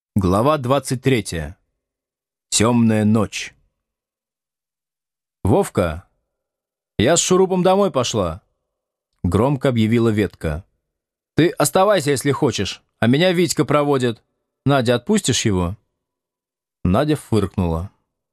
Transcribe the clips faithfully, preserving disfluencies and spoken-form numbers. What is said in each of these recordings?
Глава двадцать третья. Темная ночь. «Вовка, я с шурупом домой пошла», — громко объявила Ветка. «Ты оставайся, если хочешь, а меня Витька проводит. Надя, отпустишь его?» Надя фыркнула.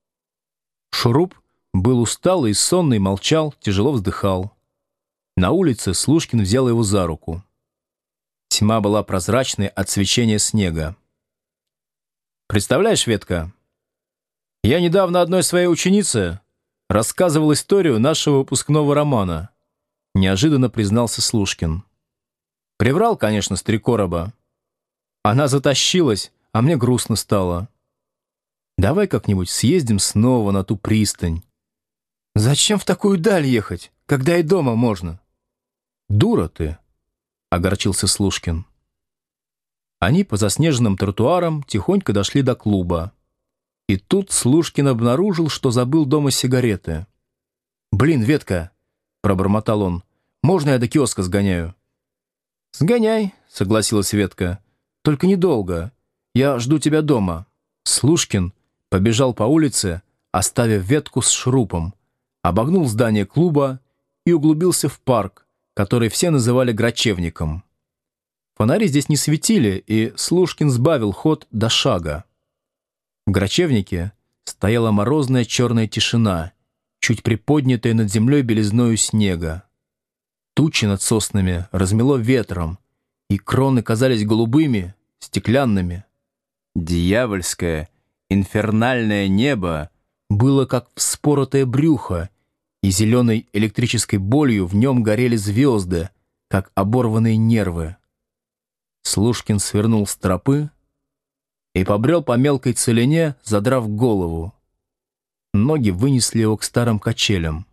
Шуруп был усталый и сонный, молчал, тяжело вздыхал. На улице Слушкин взял его за руку. Тьма была прозрачной от свечения снега. «Представляешь, Ветка, я недавно одной своей ученице рассказывал историю нашего выпускного романа», неожиданно признался Слушкин. Приврал, конечно, с три короба. Она затащилась, а мне грустно стало. «Давай как-нибудь съездим снова на ту пристань». «Зачем в такую даль ехать, когда и дома можно?» «Дура ты», — огорчился Слушкин. Они по заснеженным тротуарам тихонько дошли до клуба. И тут Слушкин обнаружил, что забыл дома сигареты. «Блин, Ветка», — пробормотал он, — «можно я до киоска сгоняю?» «Сгоняй», — согласилась Ветка. «Только недолго. Я жду тебя дома». Слушкин побежал по улице, оставив Ветку с шурупом, обогнул здание клуба и углубился в парк, который все называли Грачевником. Фонари здесь не светили, и Слушкин сбавил ход до шага. В Грачевнике стояла морозная черная тишина, чуть приподнятая над землей белизною снега. Тучи над соснами размело ветром, и кроны казались голубыми, стеклянными. Дьявольское, инфернальное небо было как вспоротое брюхо, и зеленой электрической болью в нем горели звезды, как оборванные нервы. Слушкин свернул с тропы и побрел по мелкой целине, задрав голову. Ноги вынесли его к старым качелям.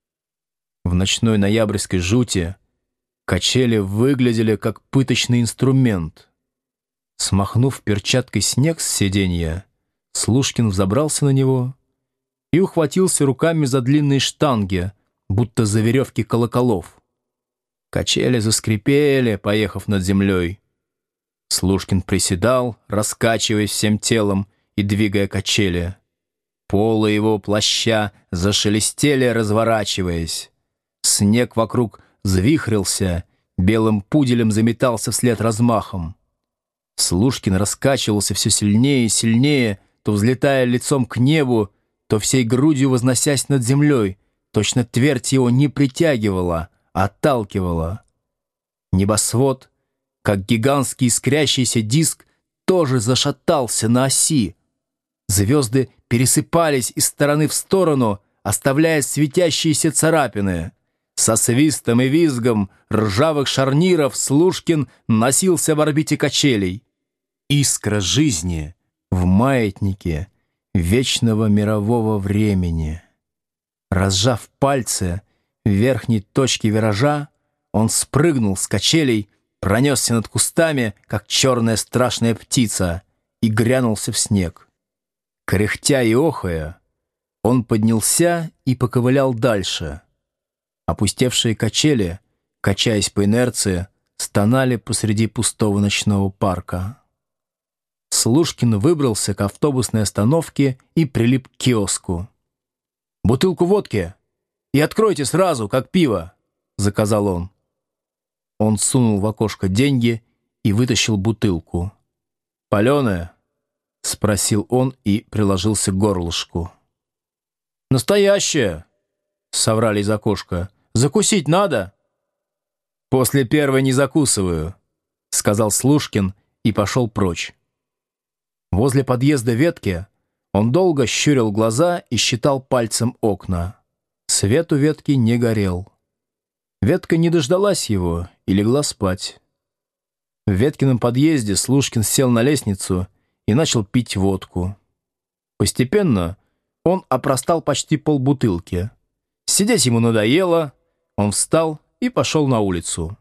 В ночной ноябрьской жути качели выглядели как пыточный инструмент. Смахнув перчаткой снег с сиденья, Слушкин взобрался на него и ухватился руками за длинные штанги, будто за веревки колоколов. Качели заскрипели, поехав над землей. Слушкин приседал, раскачиваясь всем телом и двигая качели. Полы его плаща зашелестели, разворачиваясь. Снег вокруг завихрился, белым пуделем заметался вслед размахом. Слушкин раскачивался все сильнее и сильнее, то взлетая лицом к небу, то всей грудью возносясь над землей. Точно твердь его не притягивала, а отталкивала. Небосвод, как гигантский искрящийся диск, тоже зашатался на оси. Звезды пересыпались из стороны в сторону, оставляя светящиеся царапины. Со свистом и визгом ржавых шарниров Слушкин носился в орбите качелей. Искра жизни в маятнике вечного мирового времени. Разжав пальцы в верхней точке виража, он спрыгнул с качелей, пронесся над кустами, как черная страшная птица, и грянулся в снег. Кряхтя и охая, он поднялся и поковылял дальше. Опустевшие качели, качаясь по инерции, стонали посреди пустого ночного парка. Слушкин выбрался к автобусной остановке и прилип к киоску. «Бутылку водки и откройте сразу, как пиво», — заказал он. Он сунул в окошко деньги и вытащил бутылку. «Паленая?» — спросил он и приложился к горлышку. «Настоящая!» — соврали из окошка. «Закусить надо?» «После первой не закусываю», — сказал Слушкин и пошел прочь. Возле подъезда Ветки он долго щурил глаза и считал пальцем окна. Свет у Ветки не горел. Ветка не дождалась его и легла спать. В Веткином подъезде Слушкин сел на лестницу и начал пить водку. Постепенно он опростал почти полбутылки. Сидеть ему надоело, он встал и пошел на улицу.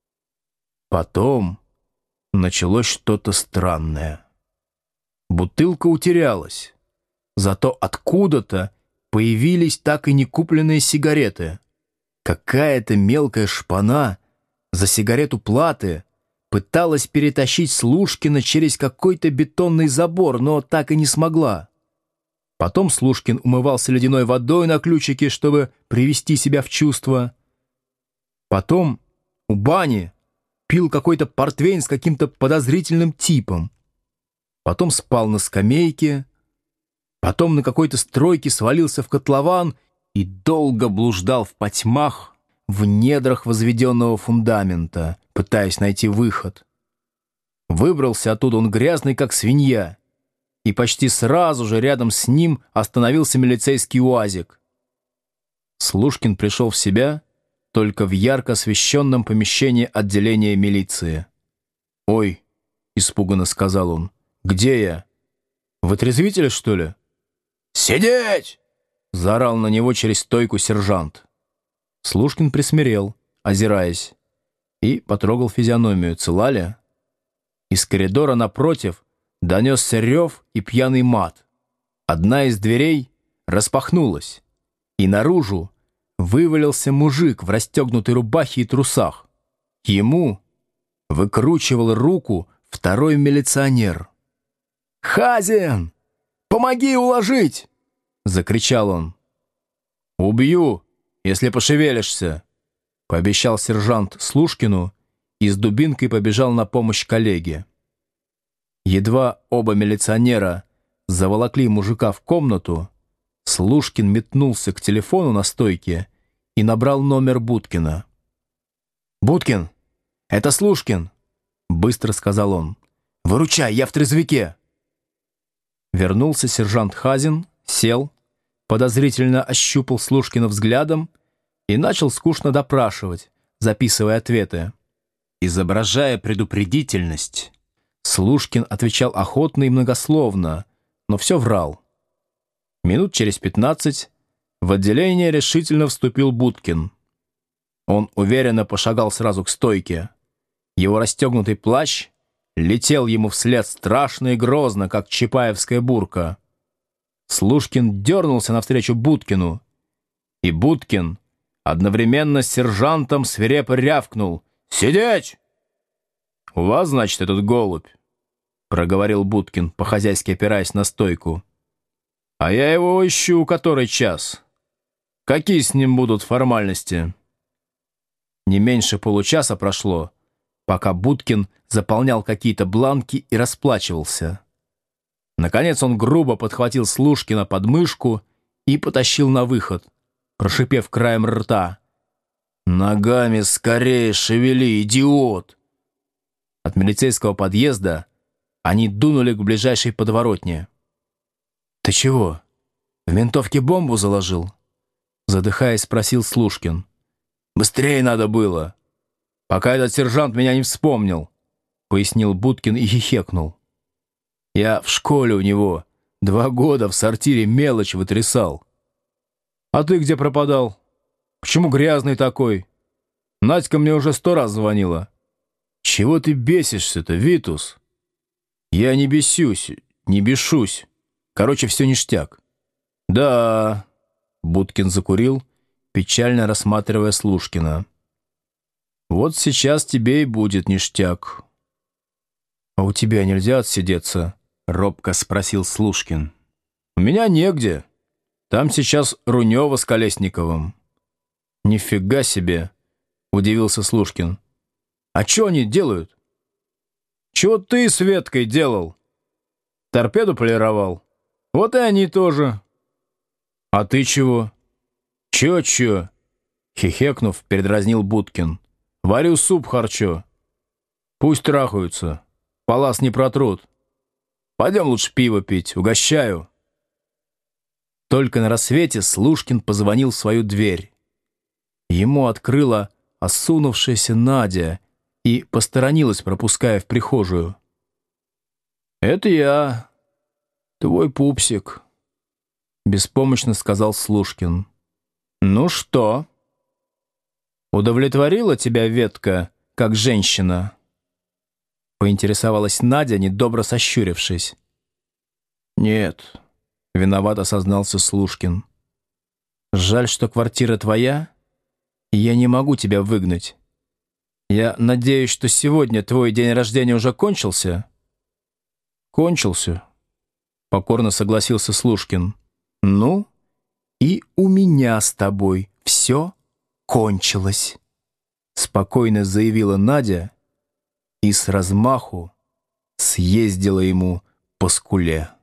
Потом началось что-то странное. Бутылка утерялась, зато откуда-то появились так и не купленные сигареты. Какая-то мелкая шпана за сигарету платы пыталась перетащить Слушкина через какой-то бетонный забор, но так и не смогла. Потом Слушкин умывался ледяной водой на ключике, чтобы привести себя в чувство. Потом у бани пил какой-то портвейн с каким-то подозрительным типом. Потом спал на скамейке. Потом на какой-то стройке свалился в котлован и долго блуждал в потьмах в недрах возведенного фундамента, пытаясь найти выход. Выбрался оттуда он грязный, как свинья, и почти сразу же рядом с ним остановился милицейский УАЗик. Слушкин пришел в себя только в ярко освещенном помещении отделения милиции. «Ой», — испуганно сказал он, — «где я? В отрезвителе, что ли?» «Сидеть!» — заорал на него через стойку сержант. Слушкин присмирел, озираясь, и потрогал физиономию. Цела ли? Из коридора напротив донесся рев и пьяный мат. Одна из дверей распахнулась, и наружу вывалился мужик в расстегнутой рубахе и трусах. Ему выкручивал руку второй милиционер. «Хазин, помоги уложить!» — закричал он. «Убью, если пошевелишься», — пообещал сержант Слушкину и с дубинкой побежал на помощь коллеге. Едва оба милиционера заволокли мужика в комнату, Слушкин метнулся к телефону на стойке и набрал номер Будкина. «Будкин, это Слушкин», — быстро сказал он. «Выручай, я в трезвике». Вернулся сержант Хазин, сел, подозрительно ощупал Слушкина взглядом и начал скучно допрашивать, записывая ответы. Изображая предупредительность, Слушкин отвечал охотно и многословно, но все врал. Минут через пятнадцать в отделение решительно вступил Будкин. Он уверенно пошагал сразу к стойке. Его расстегнутый плащ летел ему вслед страшно и грозно, как чапаевская бурка. Слушкин дернулся навстречу Будкину, и Будкин одновременно с сержантом свирепо рявкнул: «Сидеть!» «У вас, значит, этот голубь?» — проговорил Будкин, по-хозяйски опираясь на стойку. «А я его ищу который час. Какие с ним будут формальности?» Не меньше получаса прошло, пока Будкин заполнял какие-то бланки и расплачивался. Наконец он грубо подхватил Слушкина под мышку и потащил на выход, прошипев краем рта: «Ногами скорее шевели, идиот!» От милицейского подъезда они дунули к ближайшей подворотне. «Ты чего, в ментовке бомбу заложил?» Задыхаясь, спросил Слушкин. «Быстрее надо было, пока этот сержант меня не вспомнил», пояснил Будкин и хихекнул. «Я в школе у него два года в сортире мелочь вытрясал». «А ты где пропадал? Почему грязный такой? Надька мне уже сто раз звонила». «Чего ты бесишься-то, Витус?» «Я не бесюсь, не бешусь. Короче, все ништяк». «Да...» — Будкин закурил, печально рассматривая Слушкина. «Вот сейчас тебе и будет ништяк». «А у тебя нельзя отсидеться?» — робко спросил Слушкин. «У меня негде. Там сейчас Рунева с Колесниковым». «Нифига себе!» — удивился Слушкин. «А что они делают?» «Чего ты с Веткой делал?» «Торпеду полировал. Вот и они тоже». «А ты чего?» «Чё-чё?» — хихекнув, передразнил Будкин. «Варю суп харчо. Пусть трахаются. Палас не протрут. Пойдем лучше пиво пить, угощаю». Только на рассвете Слушкин позвонил в свою дверь. Ему открыла осунувшаяся Надя и посторонилась, пропуская в прихожую. «Это я, твой пупсик», — беспомощно сказал Слушкин. «Ну что, удовлетворила тебя Ветка, как женщина?» Поинтересовалась Надя, недобро сощурившись. «Нет», — виновато сознался Слушкин. «Жаль, что квартира твоя, и я не могу тебя выгнать. Я надеюсь, что сегодня твой день рождения уже кончился?» «Кончился», — покорно согласился Слушкин. «Ну, и у меня с тобой все кончилось», — спокойно заявила Надя и с размаху съездила ему по скуле.